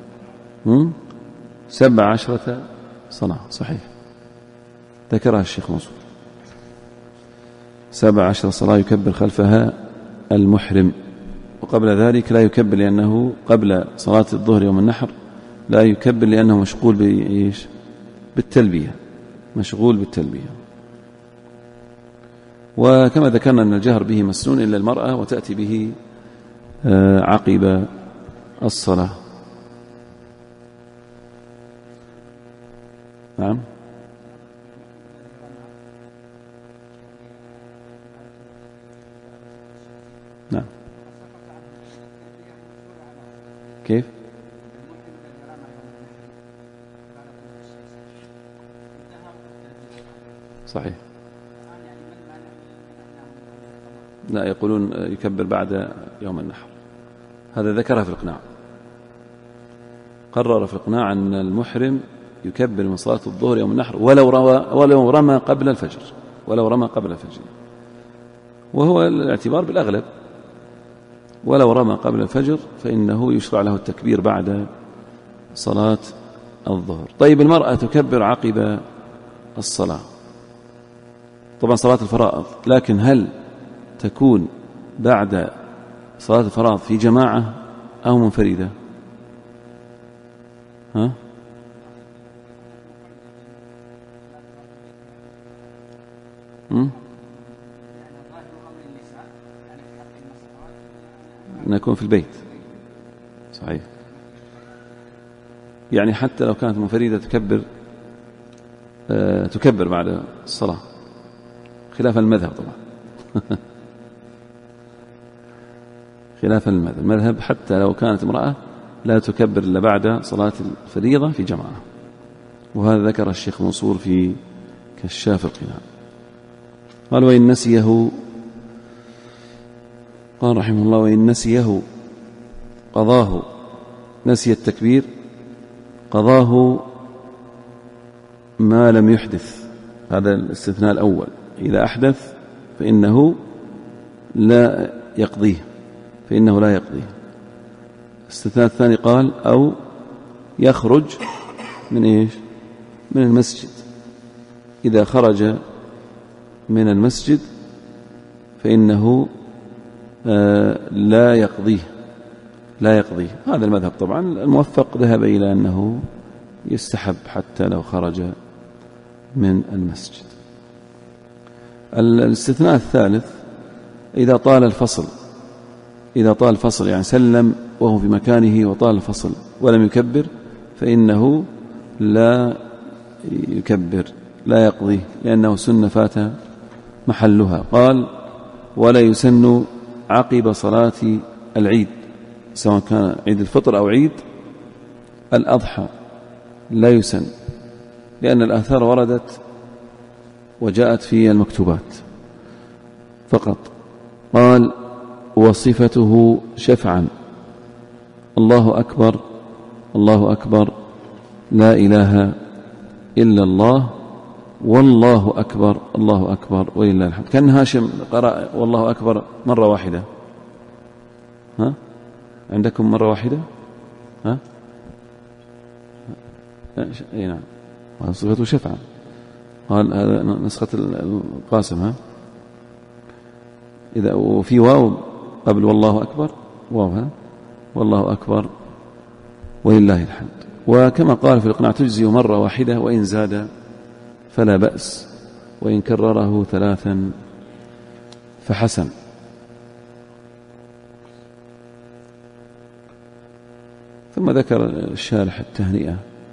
17 صلاة. صحيح، ذكرها الشيخ منصور. 17 صلاة يكبر خلفها المحرم. وقبل ذلك لا يكبر، لأنه قبل صلاة الظهر يوم النحر لا يكبر لأنه مشغول بالتلبية، مشغول بالتلبية. وكما ذكرنا أن الجهر به مسنون إلا المرأة، وتأتي به عقب الصلاة. نعم. نعم. كيف؟ صحيح. لا، يقولون يكبر بعد يوم النحر. هذا ذكرها في الإقناع. قرر في الإقناع أن المحرم يكبر من صلاة الظهر يوم النحر ولو رمى قبل الفجر، ولو رمى قبل الفجر. وهو الاعتبار بالأغلب، ولو رمى قبل الفجر فإنه يشرع له التكبير بعد صلاة الظهر. طيب، المرأة تكبر عقب الصلاة، طبعا صلاة الفرائض، لكن هل تكون بعد صلاة الفرائض في جماعة أو منفردة؟ ها؟ نكون في البيت. صحيح، يعني حتى لو كانت منفردة تكبر بعد الصلاة، خلاف المذهب طبعا خلاف المذهب حتى لو كانت امرأة لا تكبر إلا بعد صلاة الفريضة في جماعة. وهذا ذكر الشيخ منصور في كشاف القناع. قال: وإن نسيه، قال رحمه الله: وإن نسيه قضاه، نسي التكبير قضاه ما لم يحدث. هذا الاستثناء الأول. إذا أحدث فإنه لا يقضيه. الاستثناء الثاني قال أو يخرج من إيش؟ من المسجد. إذا خرج من المسجد فإنه لا يقضيه. هذا المذهب طبعا الموفق ذهب إلى أنه يستحب حتى لو خرج من المسجد. الاستثناء الثالث إذا طال الفصل يعني سلم وهو في مكانه وطال الفصل ولم يكبر فإنه لا يكبر، لا يقضيه، لأنه سنة فات محلها. قال ولا يسن عقب صلاة العيد سواء كان عيد الفطر أو عيد الأضحى، لا يسن، لأن الآثار وردت وجاءت في المكتوبات فقط. قال وصفته شفعا الله أكبر الله أكبر لا إله إلا الله والله أكبر الله أكبر ولله الحمد. كان هاشم قرأ والله أكبر مرة واحدة، ها عندكم مرة واحدة؟ ها أي نعم، صفته شفعا. قال هذا نسخة القاسم، ها إذا وفي واو قبل والله أكبر، واو، ها والله أكبر ولله الحمد. وكما قال في الإقناع تجزي مرة واحدة وإن زاد فلا بأس وإن كرره 3 فحسن. ثم ذكر الشارح التهنئة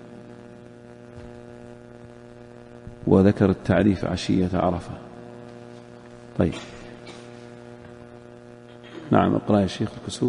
وذكر التعريف عشية عرفة. طيب نعم، اقرأ يا شيخ الكسوف.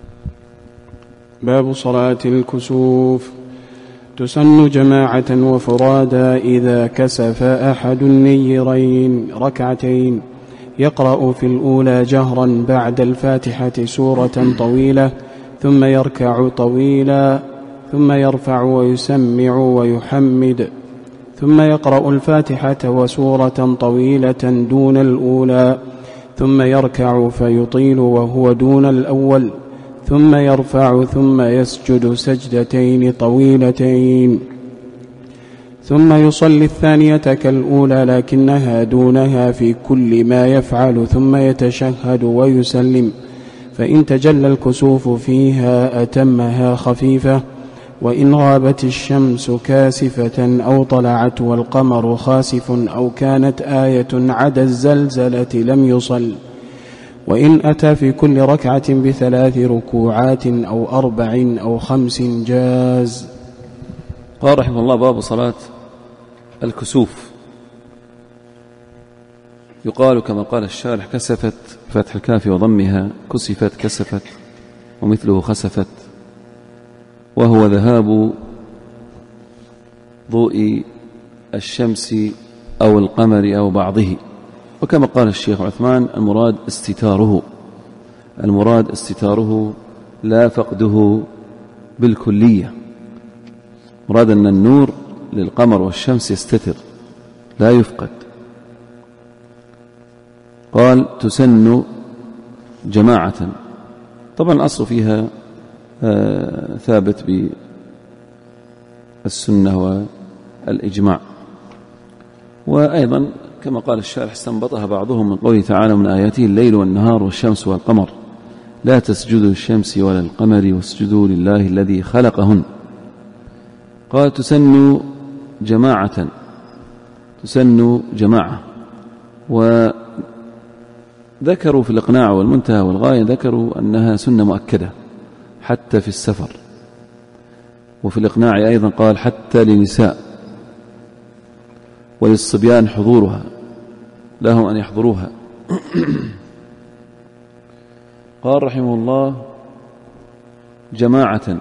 باب صلاة الكسوف. تسن جماعة وفرادا إذا كسف أحد النيرين ركعتين، يقرأ في الأولى جهرا بعد الفاتحة سورة طويلة ثم يركع طويلا ثم يرفع ويسمع ويحمد، ثم يقرأ الفاتحة وسورة طويلة دون الأولى، ثم يركع فيطيل وهو دون الأول، ثم يرفع ثم يسجد سجدتين طويلتين، ثم يصلي الثانية كالأولى لكنها دونها في كل ما يفعل، ثم يتشهد ويسلم، فإن تجلى الكسوف فيها أتمها خفيفة، وإن غابت الشمس كاسفة أو طلعت والقمر خاسف أو كانت آية عدا الزلزلة لم يصل، وإن أتى في كل ركعة ب3 ركوعات أو 4 أو 5 جاز. قال رحمه الله باب صلاة الكسوف. يقال كما قال الشارح كسفت فتح الكاف وضمها، كسفت كسفت، ومثله خسفت، وهو ذهاب ضوء الشمس أو القمر أو بعضه. وكما قال الشيخ عثمان المراد استتاره لا فقده بالكلية، مراد أن النور للقمر والشمس يستتر لا يفقد. قال تسن جماعة، طبعا الأصل فيها ثابت بالسنة والإجماع، وأيضا كما قال الشارح استنبطها بعضهم من قوله تعالى من آياته الليل والنهار والشمس والقمر لا تسجدوا للشمس ولا القمر واسجدوا لله الذي خلقهن. قال تسن جماعة، وذكروا في الإقناع والمنتهى والغاية ذكروا أنها سنة مؤكدة حتى في السفر، وفي الإقناع أيضا قال حتى للنساء وللصبيان حضورها، لهم أن يحضروها. قال رحمه الله جماعة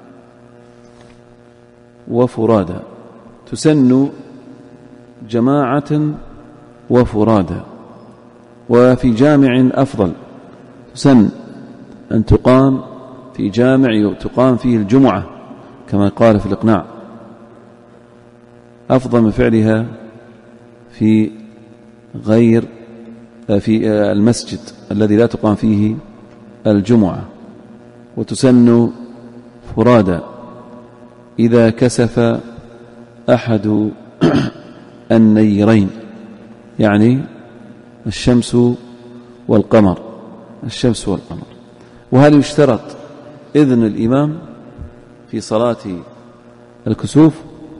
وفرادا، تسن جماعة وفرادا، وفي جامع أفضل، تسن أن تقام في جامع تقام فيه الجمعة كما قال في الإقناع، أفضل من فعلها في غير في المسجد الذي لا تقام فيه الجمعة، وتسن فرادى إذا كسف أحد النيرين، يعني الشمس والقمر، الشمس والقمر. وهل يشترط إذن الإمام في صلاة الكسوف؟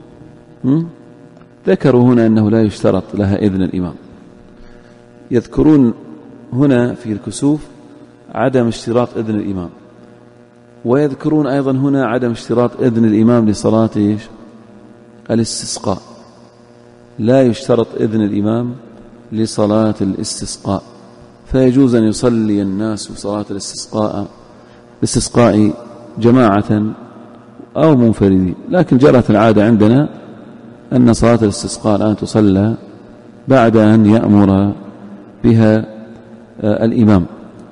ذكروا هنا أنه لا يشترط لها إذن الإمام. يذكرون هنا في الكسوف عدم اشتراط إذن الإمام، ويذكرون أيضا هنا عدم اشتراط إذن الإمام لصلاة الاستسقاء. لا يشترط إذن الإمام لصلاة الاستسقاء، فيجوز أن يصلي الناس صلاة الاستسقاء جماعة أو منفردين، لكن جرت العادة عندنا أن صلاة الاستسقاء الآن تصلى بعد أن يأمر بها الإمام.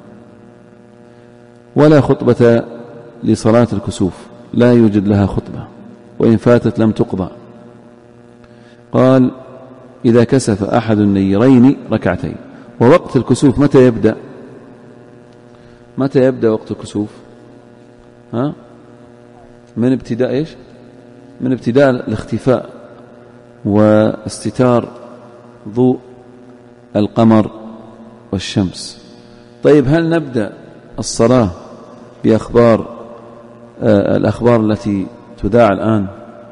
ولا خطبة لصلاة الكسوف، لا يوجد لها خطبة، وإن فاتت لم تقضى. قال إذا كسف أحد النيرين ركعتين. ووقت الكسوف متى يبدأ؟ متى يبدأ وقت الكسوف؟ من ابتداء إيش؟ من ابتداء الاختفاء واستتار ضوء القمر والشمس. طيب هل نبدأ الصلاة الأخبار التي تذاع الآن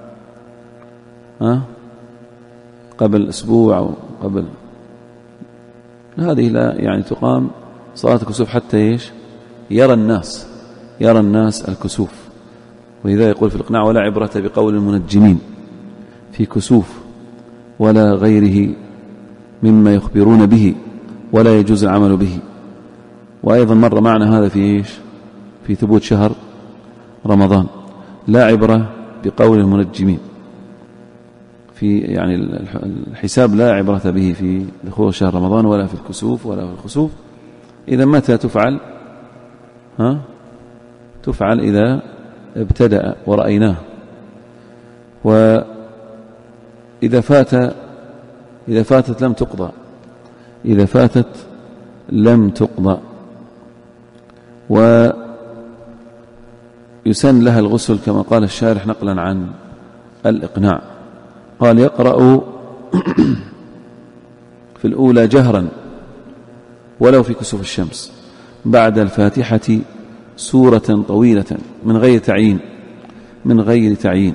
قبل أسبوع أو قبل هذه؟ لا، يعني تقام صلاة الكسوف حتى إيش؟ يرى الناس الكسوف. ولذا يقول في الإقناع: ولا عبرة بقول المنجمين في كسوف ولا غيره مما يخبرون به، ولا يجوز العمل به. وأيضا مر معنا هذا في إيش؟ في ثبوت شهر رمضان. لا عبرة بقول المنجمين في يعني الحساب، لا عبرة به في دخول شهر رمضان ولا في الكسوف ولا في الخسوف. إذا متى تفعل؟ تفعل إذا ابتدأ ورأيناه. وإذا فاتت لم تقضى، إذا فاتت لم تقضى. ويسن لها الغسل كما قال الشارح نقلا عن الإقناع. قال: يقرأ في الأولى جهرا ولو في كسوف الشمس بعد الفاتحة سورة طويلة من غير تعيين.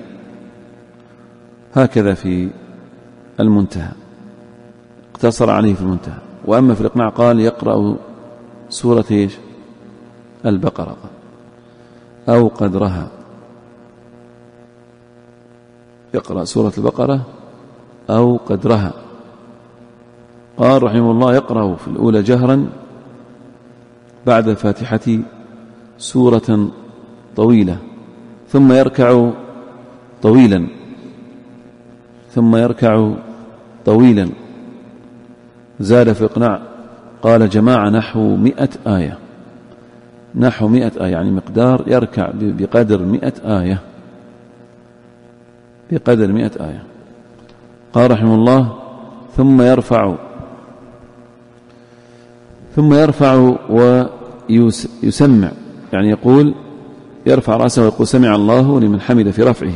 هكذا في المنتهى، اقتصر عليه في المنتهى. وأما في الإقناع قال: يقرأ سورة إيش؟ البقرة أو قدرها. يقرأ سورة البقرة أو قدرها. قال رحمه الله: يقرأ في الأولى جهرا بعد الفاتحة سورة طويلة ثم يركع طويلا. زاد في إقناع قال: جماعة نحو 100 آية، يعني مقدار يركع بقدر 100 آية، بقدر 100 آية. قال رحمه الله: ثم يرفع ويسمع، يعني يقول يرفع رأسه ويقول: سمع الله لمن حمد في رفعه،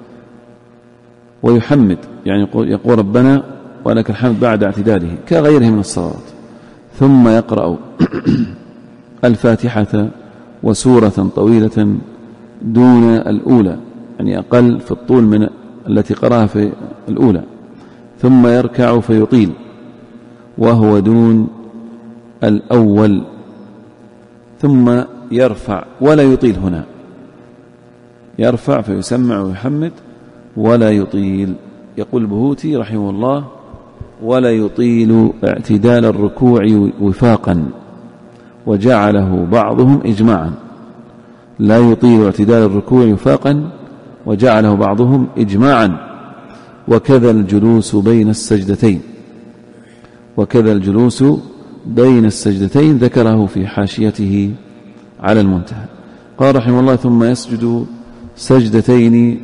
ويحمد، يعني يقول ربنا ولك الحمد بعد اعتداله كغيره من الصلوات. ثم يقرأ الفاتحة وسورة طويلة دون الأولى، يعني أقل في الطول من التي قرأها في الأولى. ثم يركع فيطيل وهو دون الأول. ثم يرفع ولا يطيل، هنا يرفع فيسمع ويحمد ولا يطيل. يقول البهوتي رحمه الله: ولا يطيل اعتدال الركوع وفاقا، وجعله بعضهم إجماعا. لا يطيل اعتدال الركوع وفاقا وجعله بعضهم إجماعا. وكذا الجلوس بين السجدتين ذكره في حاشيته على المنتهى. قال رحمه الله: ثم يسجد سجدتين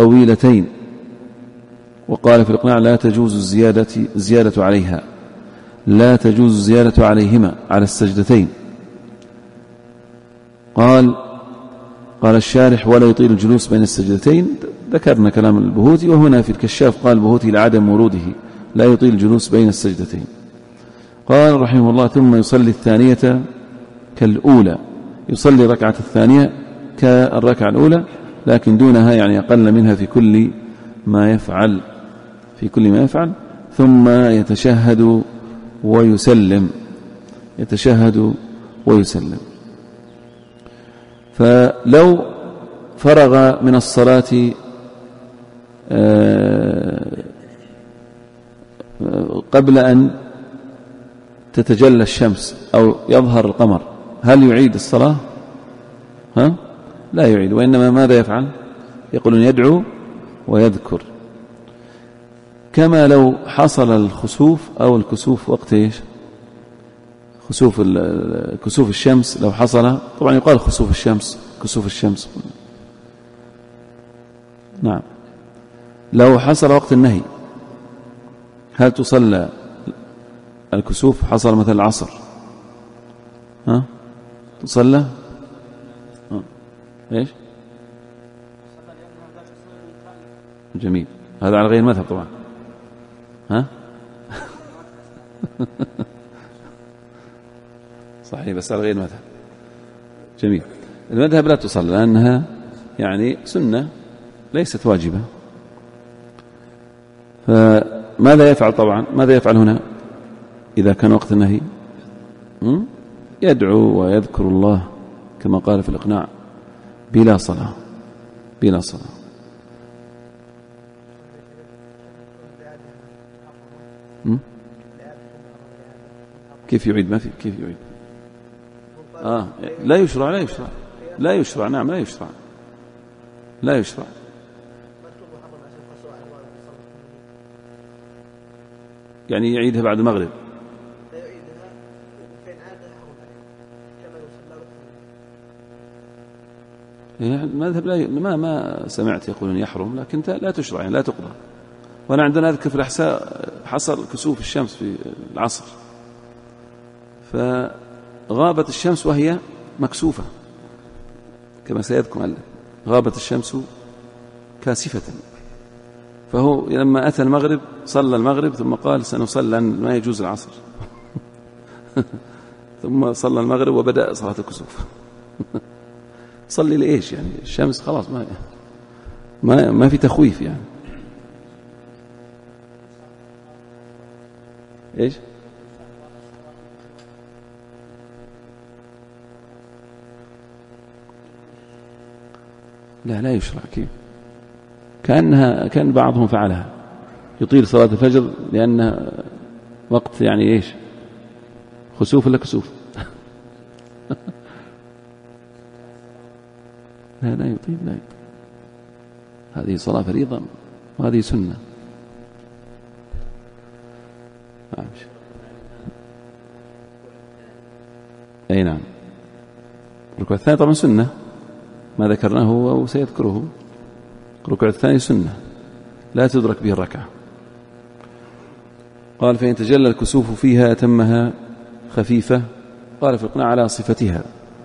طويلتين. وقال في الإقناع: لا تجوز الزيادة عليها. لا تجوز الزيادة عليهما على السجدتين. قال الشارح: ولا يطيل الجلوس بين السجدتين. ذكرنا كلام البهوتي، وهنا في الكشاف قال البهوتي لعدم وروده لا يطيل الجلوس بين السجدتين. قال رحمه الله: ثم يصلي الثانية كالأولى، يصلي ركعة الثانية كالركعة الأولى لكن دونها، يعني أقل منها في كل ما يفعل، ثم يتشهد ويسلم. فلو فرغ من الصلاة قبل أن تتجلى الشمس أو يظهر القمر، هل يعيد الصلاة؟ لا يعيد، وإنما ماذا يفعل؟ يقولون يدعو ويذكر، كما لو حصل الخسوف أو الكسوف وقت إيش؟ كسوف الشمس لو حصل، طبعا يقال كسوف الشمس. نعم. لو حصل وقت النهي هل تصلى الكسوف؟ حصل مثل العصر، تصلى ايش؟ جميل. هذا على غير المذهب طبعا. صحيح، بس على غير المذهب. جميل. المذهب لا تصلى لأنها يعني سنة ليست واجبة. فماذا يفعل؟ طبعا ماذا يفعل هنا إذا كان وقت النهي؟ يدعو ويذكر الله كما قال في الإقناع بلا صلاة. كيف يعيد؟ كيف يعيد؟ لا يشرع. نعم، لا يشرع. يعني يعيدها بعد المغرب. المذهب ما سمعت يقولون يحرم، لكن لا تشرع، يعني لا تقضى. وأنا عندنا أذكر في الأحساء حصل كسوف الشمس في العصر، فغابت الشمس وهي مكسوفة كما سيذكر. غابت الشمس كاسفة، فهو لما أتى المغرب صلى المغرب ثم قال سنصلي لأن ما يجوز العصر. ثم صلى المغرب وبدأ صلاة الكسوف. صلي لإيش يعني؟ الشمس خلاص ما في تخويف يعني. إيش؟ لا يشرع. كيف؟ كان بعضهم فعلها، يطيل صلاة الفجر لأنها وقت يعني إيش؟ خسوف ولا كسوف؟ لا يطيل. هذه صلاة فريضة وهذه سنة. أي نعم. الركوع الثاني طبعا سنة، ما ذكرناه وسيذكره. الركوع الثاني سنة لا تدرك به الركعة. قال: فإن تجلى الكسوف فيها أتمها خفيفة. قال في الإقناع على صفتها.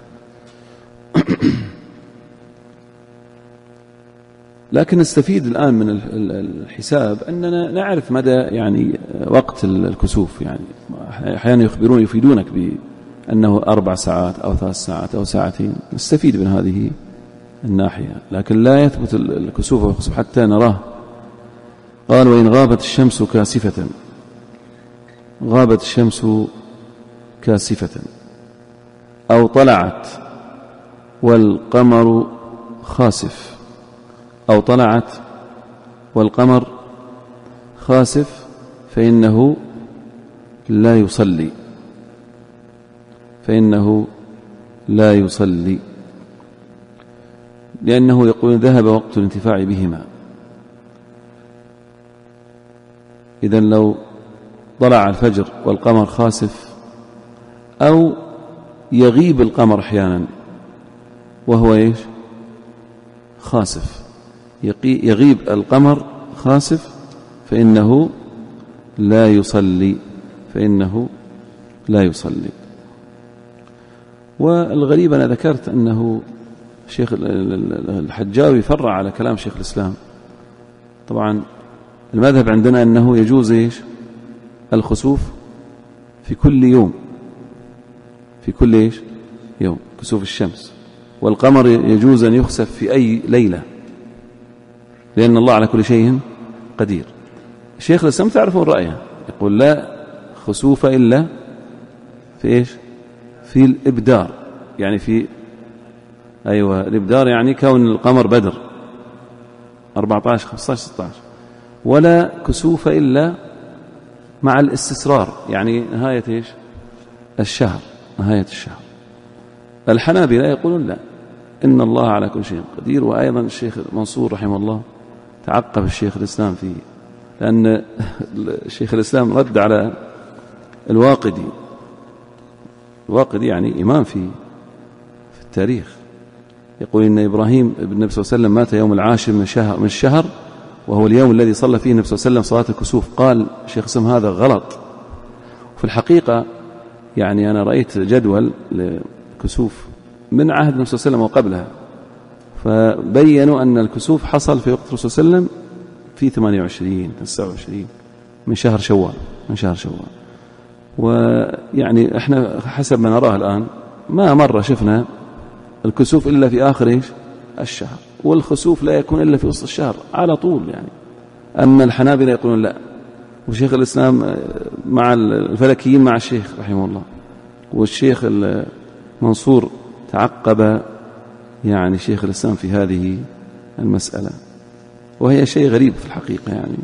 لكن نستفيد الآن من الحساب أننا نعرف مدى يعني وقت الكسوف. يعني أحيانا يفيدونك بأنه 4 ساعات أو 3 ساعات أو ساعتين، نستفيد من هذه الناحية، لكن لا يثبت الكسوف والخسوف حتى نراه. قال: وإن غابت الشمس كاسفة أو طلعت والقمر خاسف، فإنه لا يصلي، لأنه يقول ذهب وقت الانتفاع بهما. إذن لو طلع الفجر والقمر خاسف، أو يغيب القمر أحيانا وهو إيش؟ خاسف، يغيب القمر خاسف، فإنه لا يصلي، فإنه لا يصلي. والغريب أنا ذكرت أنه شيخ الحجاوي فرع على كلام شيخ الإسلام. طبعا المذهب عندنا أنه يجوز إيش؟ الخسوف في كل يوم، في كل إيش؟ يوم كسوف الشمس. والقمر يجوز أن يخسف في أي ليلة، لأن الله على كل شيء قدير. شيخ الإسلام تعرفون رأيه، يقول لا خسوف إلا في إيش؟ في الإبدار، يعني في الإبدار يعني كون القمر بدر 14 15 16. ولا كسوف إلا مع الاستسرار، يعني نهاية إيش؟ الشهر، نهاية الشهر. الحنابلة يقولون لا، إن الله على كل شيء قدير. وأيضا الشيخ منصور رحمه الله تعقب الشيخ الإسلام فيه، لأن الشيخ الإسلام رد على الواقدي. الواقدي يعني إمام في التاريخ، يقول إن إبراهيم ابن النبي صلى الله عليه وسلم مات يوم العاشر من الشهر، وهو اليوم الذي صلى فيه النبي صلى الله عليه وسلم صلاة الكسوف. قال الشيخ الإسلام هذا غلط. وفي الحقيقة يعني أنا رأيت جدول لكسوف من عهد النبي صلى الله عليه وسلم وقبلها، فبينوا أن الكسوف حصل في وقت الرسول صلى الله عليه وسلم في 28 29 من شهر شوال، من شهر شوال. ويعني احنا حسب ما نراه الآن ما مرة شفنا الكسوف إلا في آخر إيش؟ الشهر، والخسوف لا يكون إلا في وسط الشهر على طول يعني. أما الحنابلة يقولون لا، وشيخ الإسلام مع الفلكيين مع الشيخ رحمه الله، والشيخ المنصور تعقب يعني شيخ الإسلام في هذه المسألة. وهي شيء غريب في الحقيقة، يعني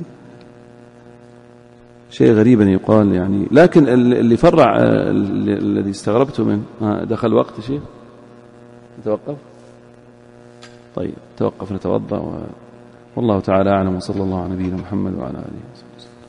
شيء غريب أن يقال يعني. لكن اللي فرع الذي استغربته منه دخل وقت شيء نتوقف. طيب توقف نتوضأ، والله تعالى أعلم، وصلى الله على نبينا محمد وعلى آله وصحبه.